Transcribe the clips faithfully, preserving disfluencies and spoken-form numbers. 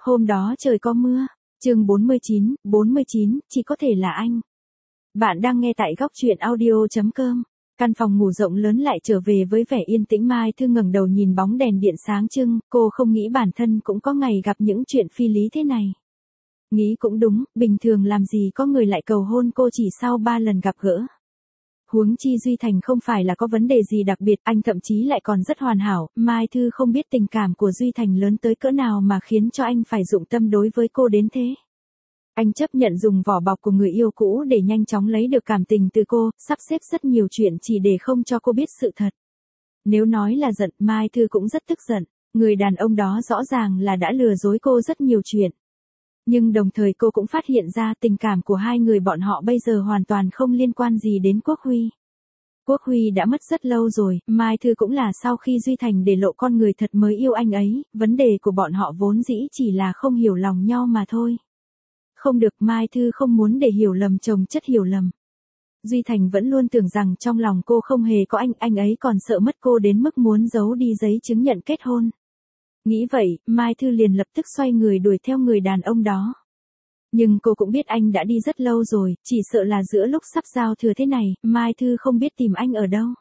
Hôm đó trời có mưa. Chương bốn mươi chín, bốn mươi chín, chỉ có thể là anh. Bạn đang nghe tại góc truyện audio chấm com. Căn phòng ngủ rộng lớn lại trở về với vẻ yên tĩnh. Mai Thư ngẩng đầu nhìn bóng đèn điện sáng trưng, cô không nghĩ bản thân cũng có ngày gặp những chuyện phi lý thế này. Nghĩ cũng đúng, bình thường làm gì có người lại cầu hôn cô chỉ sau ba lần gặp gỡ. Huống chi Duy Thành không phải là có vấn đề gì đặc biệt, anh thậm chí lại còn rất hoàn hảo. Mai Thư không biết tình cảm của Duy Thành lớn tới cỡ nào mà khiến cho anh phải dụng tâm đối với cô đến thế. Anh chấp nhận dùng vỏ bọc của người yêu cũ để nhanh chóng lấy được cảm tình từ cô, sắp xếp rất nhiều chuyện chỉ để không cho cô biết sự thật. Nếu nói là giận, Mai Thư cũng rất tức giận. Người đàn ông đó rõ ràng là đã lừa dối cô rất nhiều chuyện. Nhưng đồng thời cô cũng phát hiện ra tình cảm của hai người bọn họ bây giờ hoàn toàn không liên quan gì đến Quốc Huy. Quốc Huy đã mất rất lâu rồi, Mai Thư cũng là sau khi Duy Thành để lộ con người thật mới yêu anh ấy, vấn đề của bọn họ vốn dĩ chỉ là không hiểu lòng nhau mà thôi. Không được, Mai Thư không muốn để hiểu lầm chồng chất hiểu lầm. Duy Thành vẫn luôn tưởng rằng trong lòng cô không hề có anh, anh ấy còn sợ mất cô đến mức muốn giấu đi giấy chứng nhận kết hôn. Nghĩ vậy, Mai Thư liền lập tức xoay người đuổi theo người đàn ông đó. Nhưng cô cũng biết anh đã đi rất lâu rồi, chỉ sợ là giữa lúc sắp giao thừa thế này, Mai Thư không biết tìm anh ở đâu.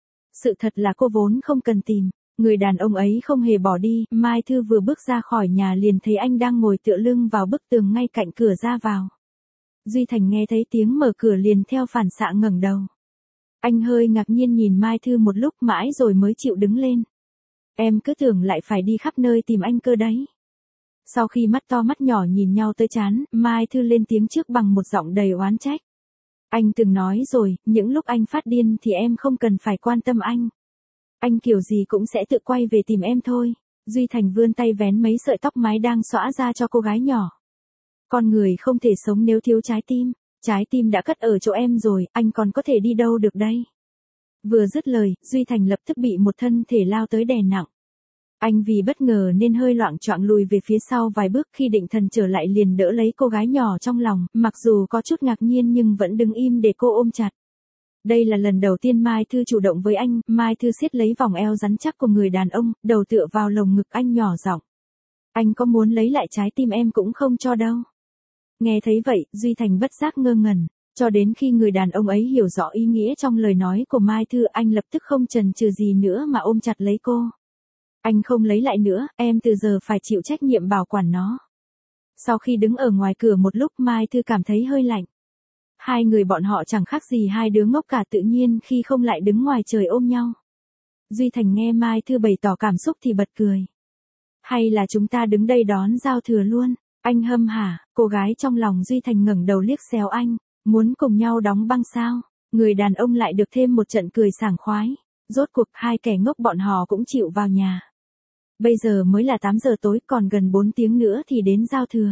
Sự thật là cô vốn không cần tìm, người đàn ông ấy không hề bỏ đi, Mai Thư vừa bước ra khỏi nhà liền thấy anh đang ngồi tựa lưng vào bức tường ngay cạnh cửa ra vào. Duy Thành nghe thấy tiếng mở cửa liền theo phản xạ ngẩng đầu. Anh hơi ngạc nhiên nhìn Mai Thư một lúc mãi rồi mới chịu đứng lên. Em cứ tưởng lại phải đi khắp nơi tìm anh cơ đấy. Sau khi mắt to mắt nhỏ nhìn nhau tới chán, Mai Thư lên tiếng trước bằng một giọng đầy oán trách. Anh từng nói rồi, những lúc anh phát điên thì em không cần phải quan tâm anh. Anh kiểu gì cũng sẽ tự quay về tìm em thôi. Duy Thành vươn tay vén mấy sợi tóc mái đang xõa ra cho cô gái nhỏ. Con người không thể sống nếu thiếu trái tim. Trái tim đã cất ở chỗ em rồi, anh còn có thể đi đâu được đây. Vừa dứt lời, Duy Thành lập tức bị một thân thể lao tới đè nặng. Anh vì bất ngờ nên hơi loạng choạng lùi về phía sau vài bước, khi định thần trở lại liền đỡ lấy cô gái nhỏ trong lòng, mặc dù có chút ngạc nhiên nhưng vẫn đứng im để cô ôm chặt. Đây là lần đầu tiên Mai Thư chủ động với anh, Mai Thư siết lấy vòng eo rắn chắc của người đàn ông, đầu tựa vào lồng ngực anh nhỏ giọng. Anh có muốn lấy lại trái tim em cũng không cho đâu. Nghe thấy vậy, Duy Thành bất giác ngơ ngẩn. Cho đến khi người đàn ông ấy hiểu rõ ý nghĩa trong lời nói của Mai Thư, anh lập tức không chần chừ gì nữa mà ôm chặt lấy cô. Anh không lấy lại nữa, em từ giờ phải chịu trách nhiệm bảo quản nó. Sau khi đứng ở ngoài cửa một lúc, Mai Thư cảm thấy hơi lạnh. Hai người bọn họ chẳng khác gì hai đứa ngốc cả, tự nhiên khi không lại đứng ngoài trời ôm nhau. Duy Thành nghe Mai Thư bày tỏ cảm xúc thì bật cười. Hay là chúng ta đứng đây đón giao thừa luôn? Anh hâm hả, cô gái trong lòng Duy Thành ngẩng đầu liếc xéo anh. Muốn cùng nhau đóng băng sao? Người đàn ông lại được thêm một trận cười sảng khoái. Rốt cuộc hai kẻ ngốc bọn họ cũng chịu vào nhà. Bây giờ mới là tám giờ tối, còn gần bốn tiếng nữa thì đến giao thừa.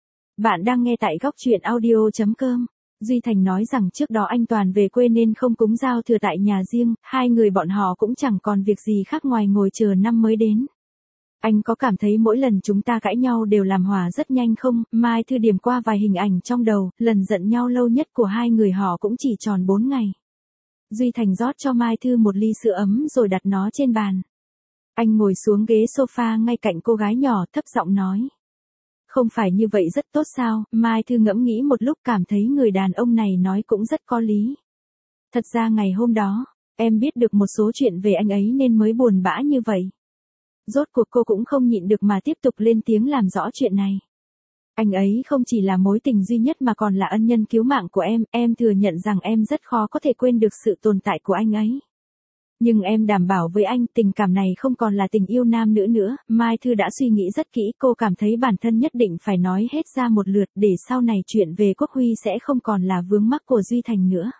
Bạn đang nghe tại góc truyện audio chấm com. Duy Thành nói rằng trước đó anh toàn về quê nên không cúng giao thừa tại nhà riêng, hai người bọn họ cũng chẳng còn việc gì khác ngoài ngồi chờ năm mới đến. Anh có cảm thấy mỗi lần chúng ta cãi nhau đều làm hòa rất nhanh không? Mai Thư điểm qua vài hình ảnh trong đầu, lần giận nhau lâu nhất của hai người họ cũng chỉ tròn bốn ngày. Duy Thành rót cho Mai Thư một ly sữa ấm rồi đặt nó trên bàn. Anh ngồi xuống ghế sofa ngay cạnh cô gái nhỏ, thấp giọng nói. Không phải như vậy rất tốt sao? Mai Thư ngẫm nghĩ một lúc cảm thấy người đàn ông này nói cũng rất có lý. Thật ra ngày hôm đó, em biết được một số chuyện về anh ấy nên mới buồn bã như vậy. Rốt cuộc cô cũng không nhịn được mà tiếp tục lên tiếng làm rõ chuyện này. Anh ấy không chỉ là mối tình duy nhất mà còn là ân nhân cứu mạng của em, em thừa nhận rằng em rất khó có thể quên được sự tồn tại của anh ấy. Nhưng em đảm bảo với anh, tình cảm này không còn là tình yêu nam nữ nữa. Mai Thư đã suy nghĩ rất kỹ, cô cảm thấy bản thân nhất định phải nói hết ra một lượt để sau này chuyện về Quốc Huy sẽ không còn là vướng mắc của Duy Thành nữa.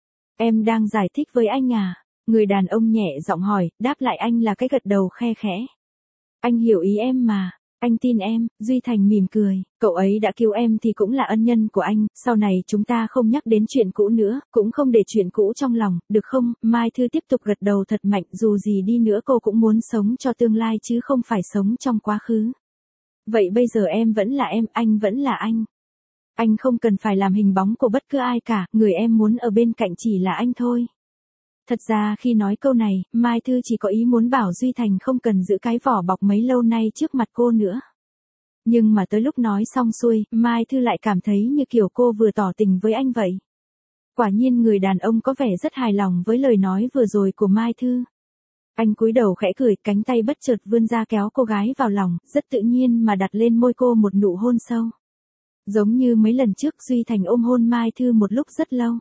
Em đang giải thích với anh à? Người đàn ông nhẹ giọng hỏi, đáp lại anh là cái gật đầu khe khẽ. Anh hiểu ý em mà, anh tin em. Duy Thành mỉm cười, cậu ấy đã cứu em thì cũng là ân nhân của anh, sau này chúng ta không nhắc đến chuyện cũ nữa, cũng không để chuyện cũ trong lòng, được không? Mai Thư tiếp tục gật đầu thật mạnh, dù gì đi nữa cô cũng muốn sống cho tương lai chứ không phải sống trong quá khứ. Vậy bây giờ em vẫn là em, anh vẫn là anh. Anh không cần phải làm hình bóng của bất cứ ai cả, người em muốn ở bên cạnh chỉ là anh thôi. Thật ra khi nói câu này, Mai Thư chỉ có ý muốn bảo Duy Thành không cần giữ cái vỏ bọc mấy lâu nay trước mặt cô nữa. Nhưng mà tới lúc nói xong xuôi, Mai Thư lại cảm thấy như kiểu cô vừa tỏ tình với anh vậy. Quả nhiên người đàn ông có vẻ rất hài lòng với lời nói vừa rồi của Mai Thư. Anh cúi đầu khẽ cười, cánh tay bất chợt vươn ra kéo cô gái vào lòng, rất tự nhiên mà đặt lên môi cô một nụ hôn sâu. Giống như mấy lần trước Duy Thành ôm hôn Mai Thư một lúc rất lâu.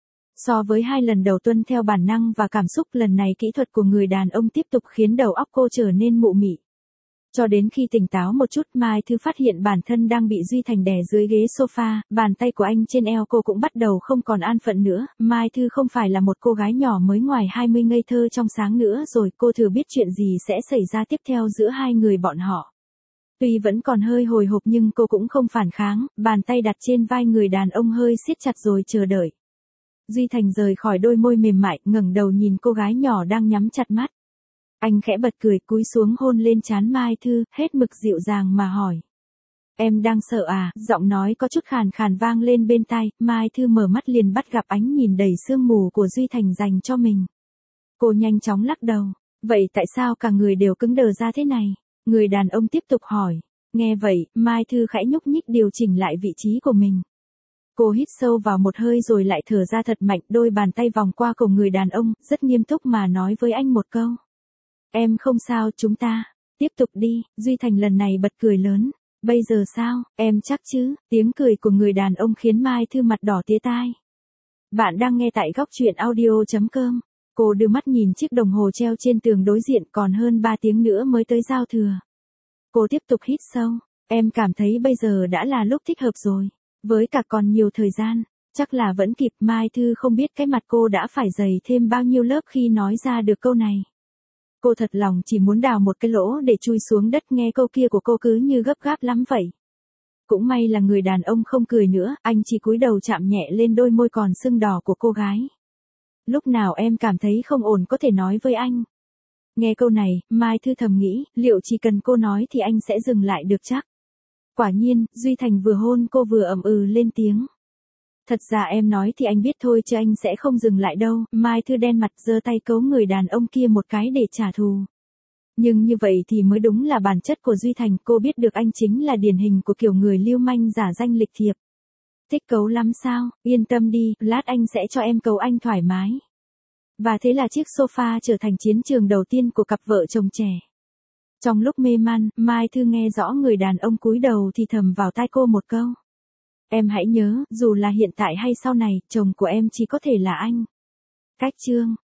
So với hai lần đầu tuân theo bản năng và cảm xúc, lần này kỹ thuật của người đàn ông tiếp tục khiến đầu óc cô trở nên mụ mị. Cho đến khi tỉnh táo một chút, Mai Thư phát hiện bản thân đang bị Duy Thành đè dưới ghế sofa, bàn tay của anh trên eo cô cũng bắt đầu không còn an phận nữa. Mai Thư không phải là một cô gái nhỏ mới ngoài hai mươi ngây thơ trong sáng nữa rồi, cô thừa biết chuyện gì sẽ xảy ra tiếp theo giữa hai người bọn họ. Tuy vẫn còn hơi hồi hộp nhưng cô cũng không phản kháng, bàn tay đặt trên vai người đàn ông hơi siết chặt rồi chờ đợi. Duy Thành rời khỏi đôi môi mềm mại, ngẩng đầu nhìn cô gái nhỏ đang nhắm chặt mắt. Anh khẽ bật cười, cúi xuống hôn lên trán Mai Thư, hết mực dịu dàng mà hỏi. Em đang sợ à? Giọng nói có chút khàn khàn vang lên bên tai. Mai Thư mở mắt liền bắt gặp ánh nhìn đầy sương mù của Duy Thành dành cho mình. Cô nhanh chóng lắc đầu. Vậy tại sao cả người đều cứng đờ ra thế này? Người đàn ông tiếp tục hỏi. Nghe vậy, Mai Thư khẽ nhúc nhích điều chỉnh lại vị trí của mình. Cô hít sâu vào một hơi rồi lại thở ra thật mạnh, đôi bàn tay vòng qua cổ người đàn ông, rất nghiêm túc mà nói với anh một câu. Em không sao, chúng ta tiếp tục đi. Duy Thành lần này bật cười lớn. Bây giờ sao, em chắc chứ? Tiếng cười của người đàn ông khiến Mai Thư mặt đỏ tía tai. Bạn đang nghe tại góc truyện audio chấm com. Cô đưa mắt nhìn chiếc đồng hồ treo trên tường đối diện, còn hơn ba tiếng nữa mới tới giao thừa. Cô tiếp tục hít sâu. Em cảm thấy bây giờ đã là lúc thích hợp rồi. Với cả còn nhiều thời gian, chắc là vẫn kịp. Mai Thư không biết cái mặt cô đã phải dày thêm bao nhiêu lớp khi nói ra được câu này. Cô thật lòng chỉ muốn đào một cái lỗ để chui xuống đất, nghe câu kia của cô cứ như gấp gáp lắm vậy. Cũng may là người đàn ông không cười nữa, anh chỉ cúi đầu chạm nhẹ lên đôi môi còn sưng đỏ của cô gái. Lúc nào em cảm thấy không ổn có thể nói với anh. Nghe câu này, Mai Thư thầm nghĩ, liệu chỉ cần cô nói thì anh sẽ dừng lại được chắc. Quả nhiên, Duy Thành vừa hôn cô vừa ậm ừ lên tiếng. Thật ra em nói thì anh biết thôi chứ anh sẽ không dừng lại đâu. Mai Thư đen mặt giơ tay cấu người đàn ông kia một cái để trả thù. Nhưng như vậy thì mới đúng là bản chất của Duy Thành. Cô biết được anh chính là điển hình của kiểu người lưu manh giả danh lịch thiệp. Thích cấu lắm sao? Yên tâm đi, lát anh sẽ cho em cấu anh thoải mái. Và thế là chiếc sofa trở thành chiến trường đầu tiên của cặp vợ chồng trẻ. Trong lúc mê man, Mai Thư nghe rõ người đàn ông cúi đầu thì thầm vào tai cô một câu. Em hãy nhớ, dù là hiện tại hay sau này, chồng của em chỉ có thể là anh. Cách chương